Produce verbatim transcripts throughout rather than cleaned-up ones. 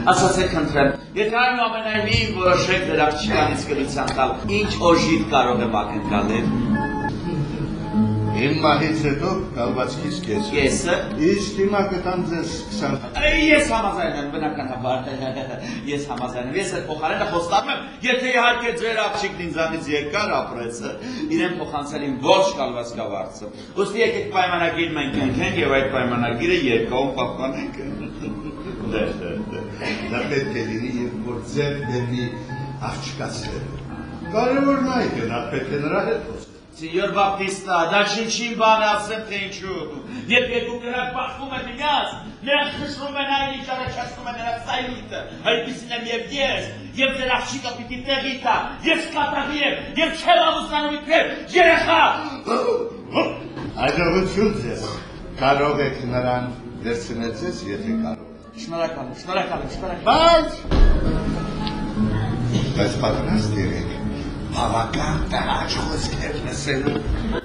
ասացեք խնդրեմ, եթե այնուամենայնիվ որոշեք ձեր աղջկանից գլության տալ, ինչ օժիտ կարող եմ ակնկալել։ Իմ մահից հետո կալվածքիս կեսը։ Կեսը։ Իսկ հիմա կտամ ձեզ քսան։ Ես համաձայն եմ, բնականաբար, ես համաձայն եմ, ես այդ փոխարենը խոստանում եմ, եթե իհարկե ձեր աղջիկն ինձանից երկար ապրեց, իրեն փոխանցել իմ ողջ կալվածքավարձը։ Ուստի եկեք պայմանագիր մենք ընկնենք եւ այդ պայմանագիրը երկաում պահպանենք։ Դա պետք է լինի, երբ որ ձեր դեպի աղջկացրել։ Կարևորն այդ է, նա պետք է նրա հետ խոսել։ Սենյոր Բապտիստա, դա ինչ-ինչ բան է, ասեմ թե ինչու։ Երբ երկու կրակ բախվում են միմյանց, նրանք խշռում են այն ինչ առաջացնում է նրանց սայլիտը, այդպիսին եմ եւ ես, եւ ձեր աղջիկը պիտի տեղի տա, եւ սկատաղի եմ, եւ չեմ ամուսնանում իբրև երեխա։ Հաջողություն ձեզ, կարող եք նրան վերցնել ձեզ, եթե կարող։ Շնորհակալ եմ, շնորհակալ եմ, շնորհակալ եմ։ Բայց պատրաստ եղեք, բավական տհաճ խոսքեր լսելու։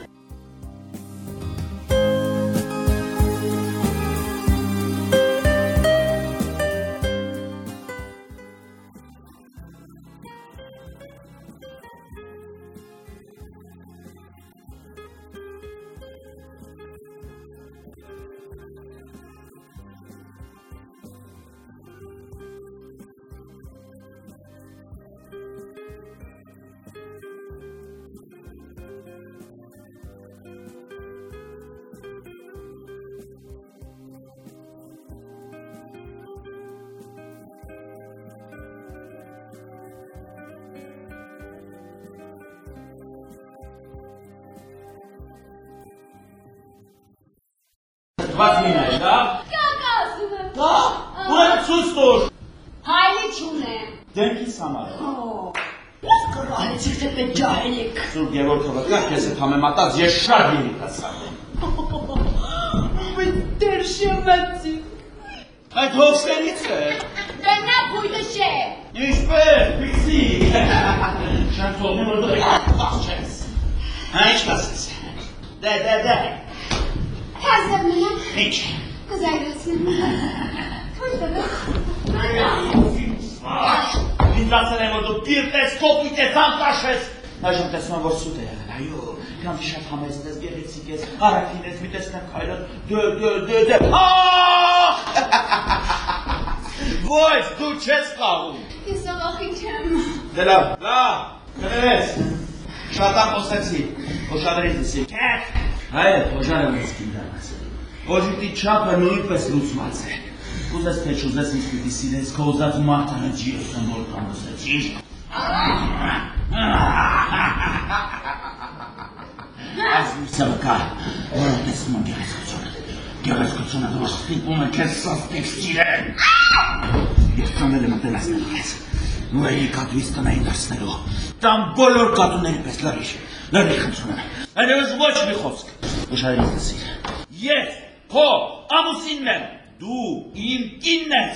Wat mine je daar? Kakasını. Da, buraya sus dur. Hayli çune. Denki samar. Nasıl kırvali çirkette cahilik. Dur gevor kavaklar kesit hamematas yeşar bir kasar. Wytershivati. Ay tovstenitse. Ben ne buydu şey? Nişbe, piksi. Sen solun orada bakacağız. Ha hiç kasız. De de de. Hazır mı? Hiç. Güzel resim. Kırdı. Ինձացել եմ որ դու պիրտես, կոպիտ ես, անտաշես։ Այժմ տեսնում եմ որ սուտ է եղել, այո, կամ շատ համեստ ես, գեղեցիկ ես, առաքին ես, մի տեսնեմ քայլը, դե դե դե դե։ Ոչ, դու չես կարող։ Ես աղախիչեմ։ Դե լավ, լավ, կներես։ Շատ ախոսեցի, հոշադրից դսի։ Հայր, հոժարը մեզ կինդան ասել։ Օժիտի չապը նույնպես լուծված է։ Ուզես թե չուզես ինձ պիտի սիրես, քո ուզած մարդը հնջի ես եմ որ կանոսեցիր։ Այս միսը վկա, որը տեսնում եմ գեղեցկությունը։ Գեղեցկությունը որ ստիպում է քեզ սաստիկ սիրել։ Ես ծանել եմ մտել ասնելու ես։ Նուրերի կատուից տնային դարձնելու։ Տամ բոլոր կատուների պես լրիշ, լրիշ խնդրում եմ։ Այնևս ոչ մի խոսք։ Ուշարից դսիր։ Ես, քո, ամուսինն եմ։ Դու իմ կինն ես։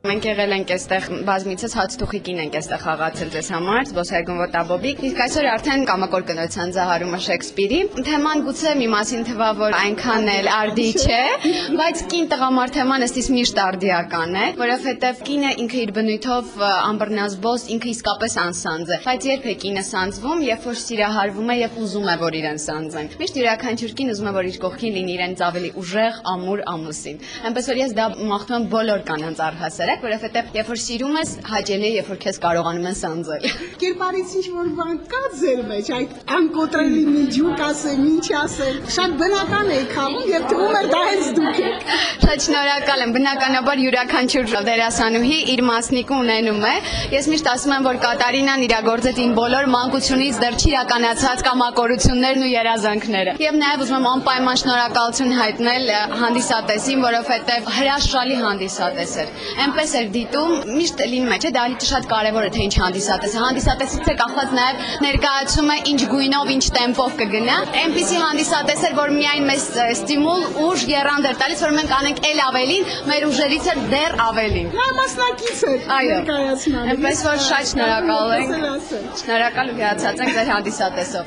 Մենք եղել ենք այստեղ բազմիցս հացթուխիկին ենք այստեղ խաղացել ձեզ համար, զբոսայգուն Տաբոբիկ, իսկ այսօր արդեն կամակոր կնոջության զահարումը Շեքսպիրի։ Թեման գուցե մի մասին թվա, որ այնքան էլ արդի չէ, բայց կին տղամարդ թեման ըստիս միշտ արդիական է, որովհետև կինը ինքը իր բնույթով ամբռնազբոս, ինքը իսկապես անսանձ է, բայց երբ է կինը սանձվում, երբ որ սիրահարվում է եւ ուզում է, որ իրեն սանձեն։ Միշտ յուրաքանչյուր կին ուզում է, որ իր կողքին լինի իրենից ավելի ուժեղ, ամուր, ամուսին։ Այնպես որ ես դա մաղթում եմ բոլոր կանանց առհասարակ, որովհետև երբ որ սիրում ես, հաճելի է, երբ որ քեզ կարողանում են սանձել։ Կերպարից ինչ որ բան կա ձեր մեջ, այդ անկոտրելի միջուկ ասեմ, ինչ ասեմ, շատ բնական է խաղում եւ թվում է դա հենց դուք եք։ Շատ շնորհակալ եմ, բնականաբար յուրաքանչյուր դերասանուհի իր մասնիկը ունենում է։ Ես միշտ ասում եմ, որ Կատարինան իրագործեց ին բոլոր մանկությունից դեռ չիրականացած կամակորություններն ու երազանքները։ Եվ նաեւ ուզում եմ անպայման շնորհակալություն հայտնել հանդիսատեսին, որովհետեւ հրաշալի հանդիսատես էր։ Այնպես էր դիտում, միշտ լինում է, չէ՞, դա շատ կարևոր է, թե ինչ հանդիսատես է։ Հանդիսատեսից է կախված նաև ներկայացումը ինչ գույնով, ինչ տեմպով կգնա։ Այնպիսի հանդիսատես էր, որ միայն մեզ ստիմուլ, ուժ, եռանդ էր տալիս, որ մենք անենք էլ ավելին, մեր ուժերից էր դեռ ավելին։ Նա մասնակից էր ներկայացման։ Այնպես որ շատ շնորհակալ ենք։ Շնորհակալ ու հիացած ենք ձեր հանդիսատեսով։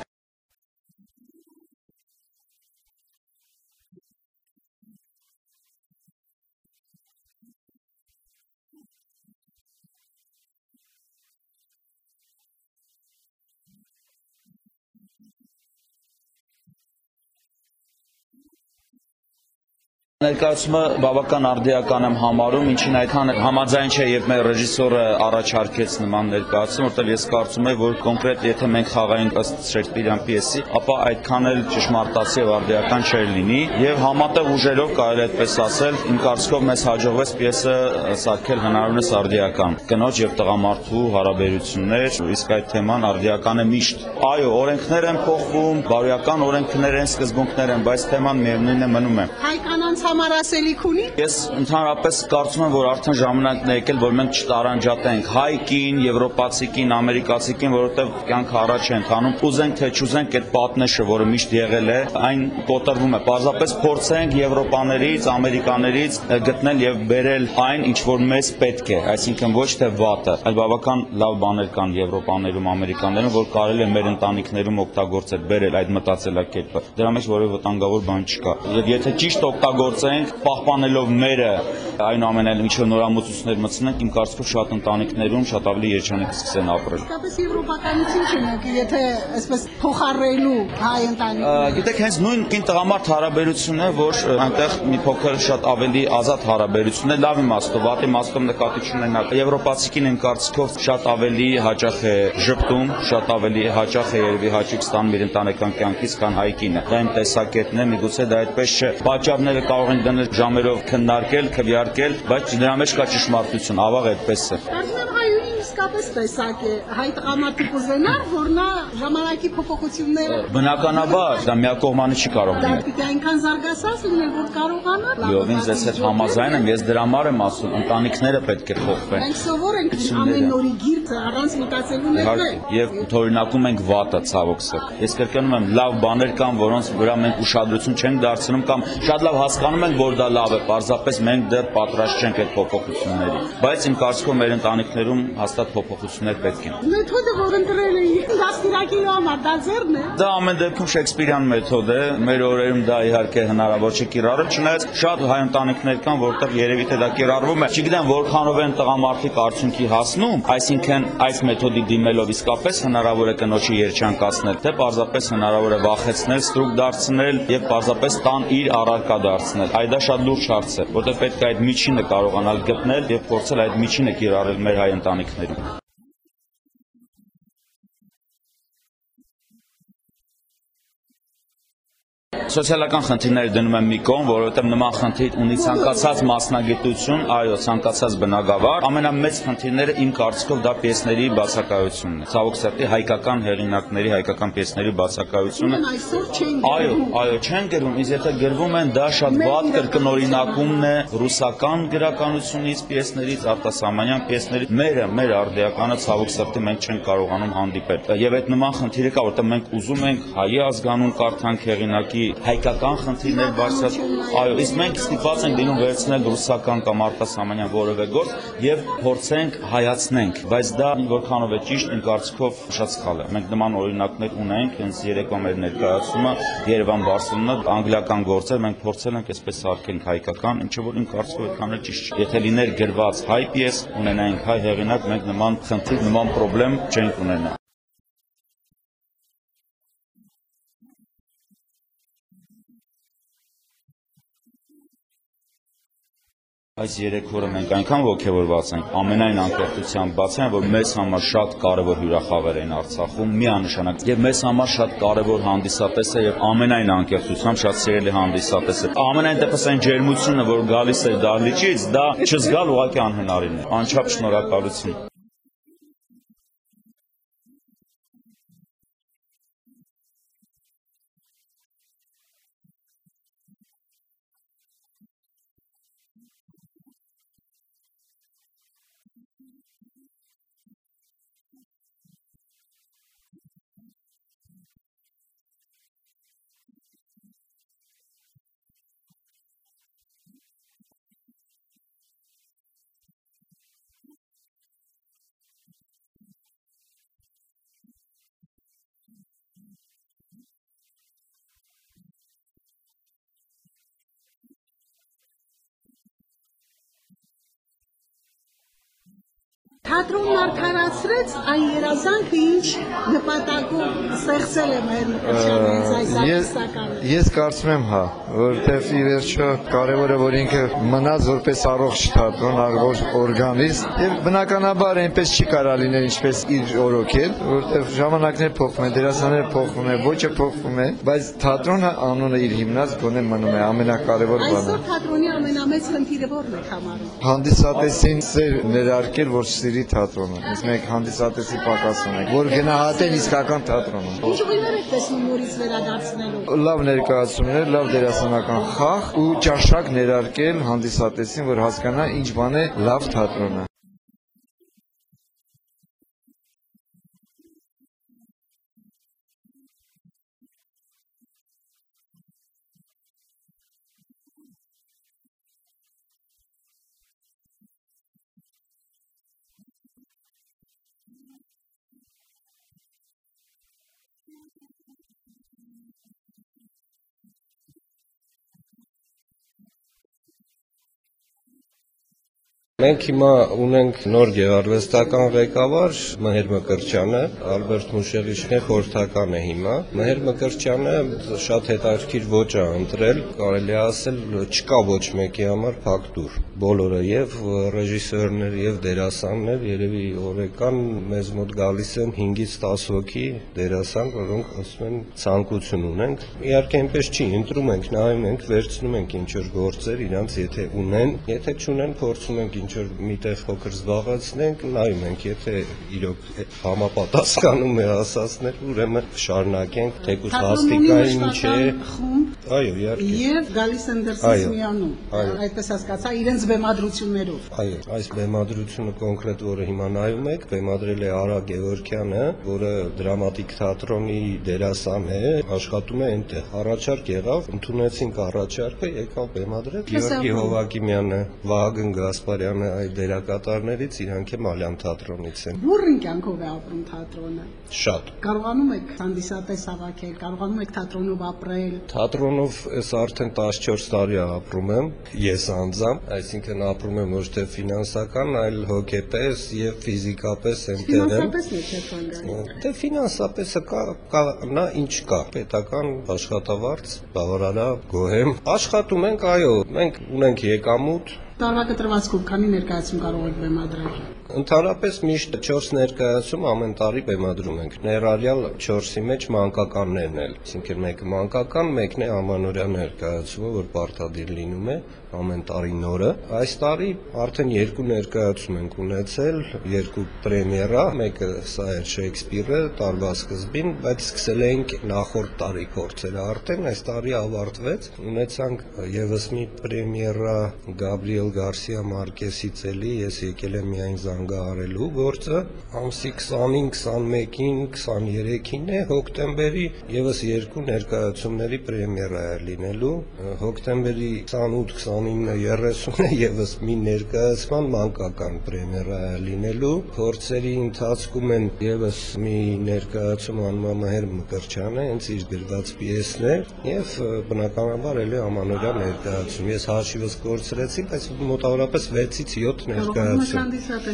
Ներկայացումը բավական արդիական եմ համարում, ինչին այդքան համաձայն չէ, երբ մեր ռեժիսորը առաջարկեց նման ներկայացում, որտեղ ես կարծում եմ, որ կոնկրետ եթե մենք խաղայինք ըստ Շեքսպիրյան պիեսի, ապա այդքան էլ ճշմարտացի եւ արդիական չէր լինի, եւ համատեղ ուժերով կարելի է այդպես ասել, իմ կարծիքով մեզ հաջողվեց պիեսը սարքել հնարավորինս արդիական։ Կնոջ եւ տղամարդու հարաբերություններ, իսկ այդ թեման արդիական է միշտ։ Այո, օրենքներ են փոխվում, բարոյական օրենքներ են, սկզբունքներ են, բայց թեման միևնույնն է մնում է։ Հայ կանանց համար ասելիք ունի։ Ես ընդհանրապես կարծում եմ, որ արդեն ժամանակն է եկել, որ մենք չտարանջատենք հայ կին, եվրոպացի կին, ամերիկացի կին, որովհետև կյանքը առաջ է ընթանում։ Ուզենք թե չուզենք այդ պատնեշը, որը միշտ եղել է, այն կոտրվում է։ Պարզապես փորձենք եվրոպաներից, ամերիկաներից գտնել եւ բերել այն, ինչ որ մեզ պետք է, այսինքն ոչ թե վատը, այլ բավական լավ բաներ կան եվրոպաներում, ամերիկաներում, որ կարելի է մեր ընտանիքներում օգտագործել, բերել այդ մտածելակերպը։ Դրա մեջ որևէ վտանգավոր բան չկա։ Եվ եթե ճիշտ օգտագործենք, պահպանելով մերը, այնուամենայնիվ ինչ որ նորամուծություններ մտցնենք, իմ կարծիքով շատ ընտանիքներում շատ ավելի երջանիկ կսկսեն ապրել։ Իսկապես եվրոպականություն չունենք, եթե այսպես փոխառելու հայ ընտանիքները։ Գիտեք, հենց նույն կին տղամարդ հարաբերությունն է, որ այնտեղ մի փոքր շատ ավելի ազատ հարաբերություն է, լավ իմաստով, վատ իմաստով նկատի չունենալ։ Եվրոպացի կին իմ կարծիքով շատ ավելի հաճախ է ժպտում, շատ ավելի հաճախ է երևի հաճույք ստանում իր ընտանեկան կյանքից, քան հայ կինը։ Դա իմ տեսակետն է, միգուցե դա այդպես չէ։ Պատճառները կարող են դնել ժամերով քննարկել, քվեարկել, բայց դրա մեջ կա ճշմարտություն, ավաղ այդպես է։ Կարծում եմ հայունի իսկապես տեսակ է, հայ տղամարդը կուզենար, որ նա ժամանակի փոփոխությունները։ Բնականաբար, դա միակողմանի չի կարող Դա լինել։ պիտի այնքան զարգացած լինել, որ կարողանար։ Եվ ինձ ես հետ համաձայն եմ, ես դրա համար եմ ասում, ընտանիքները պետք է փոխվեն։ Մենք սովոր ենք ամեն նորի գիրքը առանց մտածելու ներվել։ Եվ թորինակում ենք վատը, ցավոք սրտի։ Ես կրկնում եմ, լավ բաներ կան, որոնց վրա մենք ուշադրություն չենք դարձնում կամ շատ լավ հասկանում ենք, որ դա լավ է, պարզապես մենք դեռ պատրաստ չենք այդ փոփոխությունների։ Բայց իմ կարծիքով մեր ընտանիքներում հաստատ փոփոխություններ պետք են։ Մեթոդը, որ ընտրել էի, դաստիարակելու համար, դա ձեռն է։ Դա ամեն դեպքում Շեքսպիրյան մեթոդ է, մեր օրերում դա իհարկե հնարավոր չէ կիրառել, չնայած շատ հայ ընտանիքներ կան, որտեղ երևի թե դա կիրառվում է։ Չգիտեմ որքանով են տղամարդիկ արդյունքի հասնում, այսինքն այս մեթոդի դիմելով իսկապես հնարավոր է կնոջի երջանկացնել, թե պարզապես հնարավոր է վախեցնել, ստրուկ դարձնել եւ պարզապես տան իր առարկա դարձնել։ Այդ դա շատ լուրջ հարց է, որտեղ պետք է այդ միջինը կարողանալ գտնել եւ փորձել այդ միջինը կիրառել մեր հայ ընտանիքներում։ Սոցիալական խնդիրները դնում եմ մի կողմ, որովհետև նման խնդիր ունի ցանկացած մասնագիտություն, այո, ցանկացած բնագավառ։ Ամենամեծ խնդիրները իմ կարծիքով դա պիեսների բացակայությունն է։ Ցավոք սրտի հայկական հեղինակների, հայկական պիեսների բացակայությունը։ Այո, այո, չեն գրվում, իսկ եթե գրվում են, դա շատ վատ կրկնօրինակումն է ռուսական գրականությունից, պիեսներից, արտասահմանյան պիեսներից։ Մերը, մեր արդիականը ցավոք սրտի մենք չենք կարողանում հանդիպել։ Եվ այդ նման խնդիրը կա, որտեղ մենք ուզում ենք հայի ազգանուն կարդանք հեղինակի հայկական խնդիրներ բարձրացնել։ Այո, իսկ մենք ստիպված ենք լինում վերցնել ռուսական կամ արտասահմանյան որևէ գործ եւ փորձենք հայացնենք, բայց դա որքանով է ճիշտ, իմ կարծիքով շատ սխալ է։ Մենք նման օրինակներ ունենք, հենց երեկո մեր ներկայացումը Երևան-Բարսելոնա անգլիական գործեր մենք փորձել ենք այսպես արկենք հայկական, ինչը որ իմ կարծիքով այդքան էլ ճիշտ չէ։ Եթե լիներ գրված հայ պիես, ունենայինք հայ հեղինակ, մենք նման խնդիր, նման խնդրեմ չենք ունենա։ Այս երեք օրը մենք այնքան ոգևորված ենք, ամենայն անկեղծությամբ բացեն, որ մեզ համար շատ կարևոր հյուրախաղեր են Արցախում, միանշանակ, եւ մեզ համար շատ կարևոր հանդիսատես է եւ ամենայն անկեղծությամբ շատ սիրելի հանդիսատես է։ Ամենայն դեպս այն ջերմությունը, որ գալիս է դահլիճից, դա չզգալ ուղղակի անհնարին է։ Անչափ շնորհակալություն։ Թատրոնն արդարացրեց այն երազանքը, ինչ նպատակով ստեղծել է Մհեր Մկրտչյանը այս արտիստականը։ Ես կարծում եմ, հա, որտեվ ի վերջո կարևորը որ ինքը մնաց որպես առողջ թատրոն, առողջ օրգանիզմ, եւ բնականաբար այնպես չի կարող լինել ինչպես իր օրոքել, որտեվ ժամանակներ փոխվում են, դերասանները փոխվում են, ոճը փոխվում է, բայց թատրոնը անունը իր հիմնած գոնե մնում է ամենակարևոր բանը։ Այսօր թատրոնի ամենամեծ խնդիրը ո՞րն է համարում։ Հանդիսատեսին սեր ներարկել, որ սիրի թատրոնը։ Իսկ մենք հանդիսատեսի պակաս ունենք, որ գնահատեն իսկական թատրոնում։ Ինչ ուղիներ եք տեսնում նորից վերադարձնելու։ Լավ ներկայացումներ, լավ դերասանական խաղ ու ճաշակ ներարկել հանդիսատեսին, որ հասկանա ինչ բան է լավ թատրոնը։ Մենք հիմա ունենք նոր գեղարվեստական ղեկավար Մհեր Մկրտչյանը, Ալբերտ Մուշեղիչն է, խորհրդական է հիմա։ Մհեր Մկրտչյանը շատ հետաքրքիր ոճ է ընտրել, կարելի է ասել չկա ոչ մեկի համար փակտուր։ Բոլորը եւ ռեժիսորներ եւ դերասաններ երևի օրեկան մեզ մոտ գալիս են հինգից տասը հոգի դերասան, որոնք ասում են ցանկություն ունենք։ Իհարկե այնպես չի, ընտրում ենք, նայում ենք, վերցնում ենք ինչ որ գործեր իրանց եթե ունեն, եթե չունեն, փորձում ենք ինչ որ միտեղ փոքր զբաղեցնենք, նայում ենք, եթե իրոք համապատասխանում է ասածներ, ուրեմն շարունակենք, թեկուզ հաստիկային չէ։ Այո, իհարկե։ Եվ գալիս են դրսից միանում, այդպես հասկացա, իրենց բեմադրություններով։ Այո, այս բեմադրությունը կոնկրետ, որը հիմա նայում եք, բեմադրել է Արա Գևորգյանը, որը դրամատիկ թատրոնի դերասան է, աշխատում է այնտեղ։ Առաջարկ եղավ, ընդունեցինք առաջարկը, եկավ բեմադրել Գեորգի Հովակիմյանը, Վահագն Գասպարյանը, այդ դերակատարներից, իրանք է Մալյան թատրոնից են։ Բուրըն կյանքով է ապրում թատրոնը։ Շատ։ Կարողանում եք հանդիսատես հավաքել, կարողանում եք թատրոնով ապրել։ Թատրոնով ես արդեն տասնչորս տարի ապրում եմ, ես անձամբ, այսինքն ապրում եմ ոչ թե ֆինանսական, այլ հոգեպես եւ ֆիզիկապես այնտեղ եմ։ Ֆինանսապես է չէ կանգնել։ Դե ֆինանսապես կա, կա նա ինչ կա, պետական աշխատավարձ, բավարարա, գոհեմ։ Աշխատում ենք, այո, մենք ունենք եկամուտ։ Տարվա կտրվածքով քանի ներկայացում կարող եք բեմադրել։ Ընդհանրապես միշտ չորս ներկայացում ամեն տարի բեմադրում ենք։ Ներառյալ չորսի մեջ մանկականներն էլ, այսինքն մեկը մանկական, մեկն է ամանորյա ներկայացումը, որ պարտադիր լինում է ամեն տարի նորը։ Այս տարի արդեն երկու ներկայացում ենք ունեցել, երկու պրեմիերա, մեկը սա էր Շեքսպիրը տարվա սկզբին, բայց սկսել էինք նախորդ տարի փորձել արդեն, այս տարի ավարտվեց։ Ունեցանք եւս մի պրեմիերա Գաբրիել Գարսիա Մարկեսի Ծելի, ես եկել եմ միայն զանգահարելու գործը ամսի քսանին, քսանմեկին, քսաներեքին է հոկտեմբերի եւս երկու ներկայացումների պրեմիերա է լինելու։ Հոկտեմբերի քսանութ, քսանինը, երեսունը եւս մի ներկայացման մանկական պրեմիերա է լինելու։ Փորձերի ընթացքում են եւս մի ներկայացում անունը Մհեր Մկրտչյանը, հենց իր գրված պիեսներ եւ բնականաբար էլի ամանորյա ներկայացում։ Ես հաշիվս կորցրեցի, բայց մոտավորապես վեցից յոթ ներկայացում։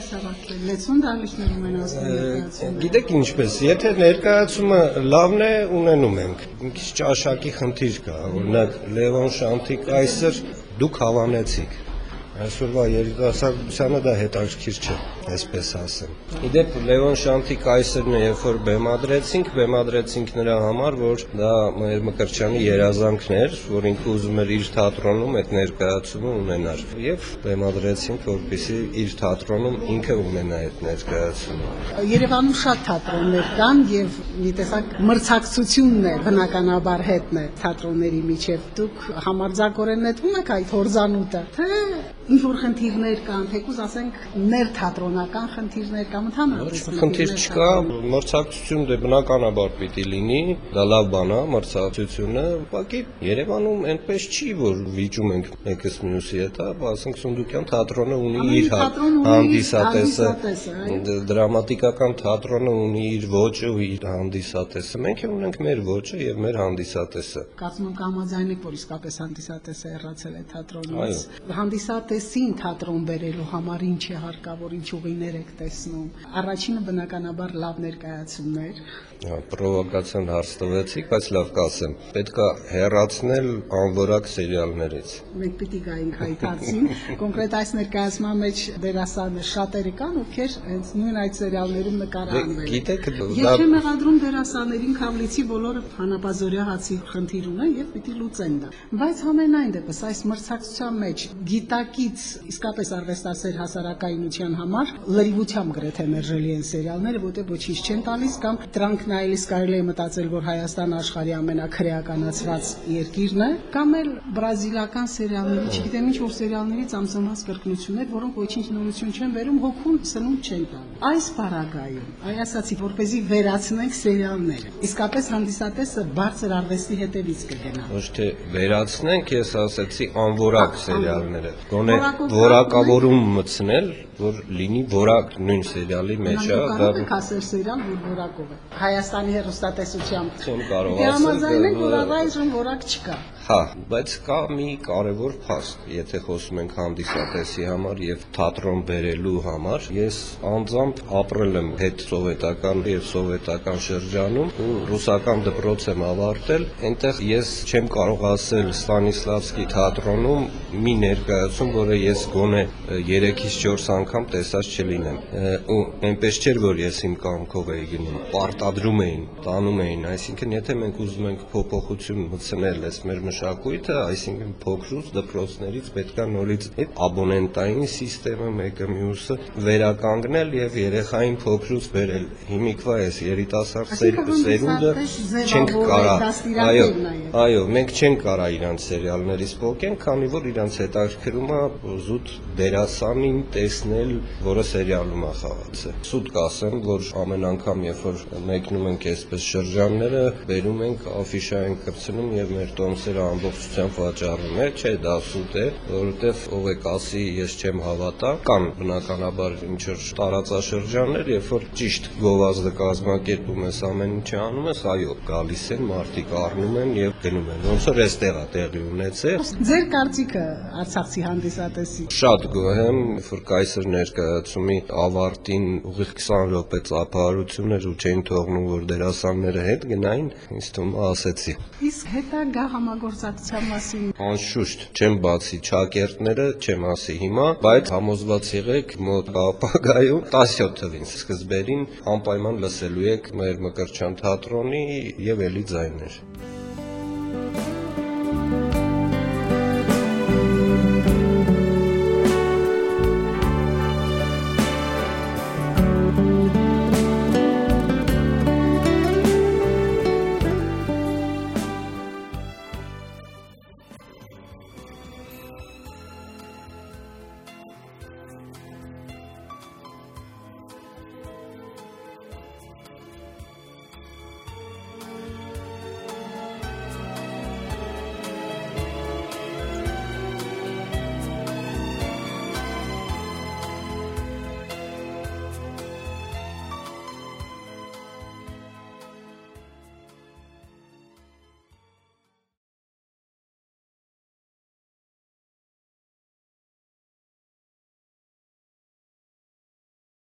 լեցուն դալիչներում են ասում ներկայացում։ Գիտեք ինչպես, եթե ներկայացումը լավն է, ունենում ենք։ Մի քիչ ճաշակի խնդիր կա, օրինակ Լևոն Շանթիկ այսօր դուք հավանեցիք։ Այսօրվա երիտասարդությանը դա հետաքրքիր չէ, այսպես ասեմ։ Իդեպ Լևոն Շանթիկ այսօրն է, երբ որ բեմադրեցինք, բեմադրեցինք նրա համար, որ դա Մհեր Մկրտչյանի երազանքն էր, որ ինքը ուզում էր իր թատրոնում այդ ներկայացումը ունենար։ Եվ բեմադրեցինք, որպեսզի իր թատրոնում ինքը ունենա այդ ներկայացումը։ Երևանում շատ թատրոններ կան եւ մի տեսակ մրցակցությունն է բնականաբար հետն է թատրոնների միջև։ Դուք համարձակորեն նետվում եք այդ հորձանուտը, թե ինչ որ խնդիրներ կան, թեկուզ ասենք ներթատրոնական խնդիրներ կամ ընդհանրապես խնդիր չկա, մրցակցություն դե բնականաբար պիտի լինի, դա լավ բան է, մրցակցությունը, ուղղակի Երևանում այնպես չի, որ վիճում ենք մեկս մյուսի հետ, ասենք Սունդուկյան թատրոնը ունի իր հանդիսատեսը, դրամատիկական թատրոնը ունի իր ոճը ու իր հանդիսատեսը, մենք ունենք մեր ոճը եւ մեր հանդիսատեսը։ Կարծում եմ կհամաձայնեք, որ իսկապես հանդիսատեսը հեռացել է թատրոնից։ Հանդիսատեսին թատրոն բերելու համար ինչ է հարկավոր, ինչ ուղիներ եք տեսնում։ Առաջինը բնականաբար լավ ներկայացումներ։ Պրովոկացիոն հարց տվեցիք, բայց լավ կասեմ։ Պետք է հեռացնել անորակ սերիալներից։ Մենք պիտի գայինք այդ հարցին։ Կոնկրետ այս ներկայացման մեջ դերասանը շատերը կան, ովքեր հենց նույն այդ սերիալներում նկարահանվել են։ Գիտեք, Ես չեմ մեղադրում դերասաններին, Քավլիցի բոլորը հանապազորյա հացի խնդիր ունեն եւ պիտի լուծեն դա։ Բայց համենայն դեպս այս մրցակցության մեջ գիտակից իսկապես արվեստասեր հասարակայնության համար լրիվությամբ գրեթե մերժելի են սերիալները, որտեղ ոչինչ չեն տալիս կամ դրանք նայելիս կարելի է մտածել, որ Հայաստանը աշխարհի ամենակրեականացված երկիրն է, կամ էլ բրազիլական սերիալների, չգիտեմ ինչ որ սերիալներից ամսամաս կրկնություններ, որոնք ոչինչ նորություն չեն բերում, հոգուն սնունդ չեն տալու։ Այս պարագայում, այ ասացի, որպեսզի վերացնենք սերիալները, իսկապես հանդիսատեսը բարձր արվեստի հետևից կգնա։ Ոչ թե վերացնենք, ես ասեցի անորակ սերիալները, գոնե որակավորում մտցնել, որ լինի որակ նույն սերիալի մեջ է, դա ասել սերիալ, որ որակով է։ Հայաստանի հեռուստատեսությամբ չեմ կարող ասել։ ասել, Համաձայնենք, որ առայժմ որակ չկա։ Հա, բայց կա մի կարևոր փաստ, եթե խոսում ենք հանդիսատեսի համար եւ թատրոն բերելու համար, ես անձամբ ապրել եմ հետ սովետական եւ սովետական շրջանում ու ռուսական դպրոց եմ ավարտել, այնտեղ ես չեմ կարող ասել Ստանիսլավսկի թատրոնում մի ներկայացում, որը ես գոնե երեքից չորս անգամ տեսած չլինեմ։ Ու այնպես չէր, որ ես իմ կամքով էի գնում, պարտադրում էին, տանում էին, այսինքն եթե մենք ուզում ենք փոփոխություն մտցնել այս մեր մշակույթը, այսինքն փոքրուց դպրոցներից պետքա նորից այդ աբոնենտային համակարգը մեկը մյուսը վերականգնել եւ երեխային փոքրուց բերել։ Հիմիկվա էս երիտասարդ սերունդը չենք կարա, այո, այո, մենք չենք կարա իրանց սերիալներից փոխենք, քանի որ իրանց հետաքրքրում է զուտ դերասանին տեսնել, որը սերիալում է խաղացել։ Սուտ կասեմ, որ ամեն անգամ երբ որ մեկնում ենք այսպես շրջանները, բերում ենք աֆիշա ենք կպցնում եւ մեր տոմսերը ամբողջությամբ վաճառում է, չէ, դա սուտ է, որովհետեւ ով է կասի ես չեմ հավատա, կան բնականաբար ինչ որ տարածաշրջաններ, երբ որ ճիշտ գովազդը կազմակերպում ես ամեն ինչ անում ես, այո, գալիս են մարդիկ առնում են եւ գնում են։ Ոնց որ էստեղ է տեղի ունեցել։ Ձեր կարծիքը Արցախի հանդիսատեսի։ Շատ գոհ եմ, որ կայսր ներկայացումի ավարտին ուղիղ քսան րոպե ծափահարություն էր ու չէին թողնում, որ դերասանները հետ գնային, ինձ թվում է ասեցի։ Իսկ հետագա համագործակցության մասին Անշուշտ չեմ բացի ճակերտները, չեմ ասի հիմա, բայց համոզված եղեք մոտ ապագայում տասնյոթ թվին սկզբերին անպայման լսելու եք Մհեր Մկրտչյան թատրոնի եւ էլի ձայներ։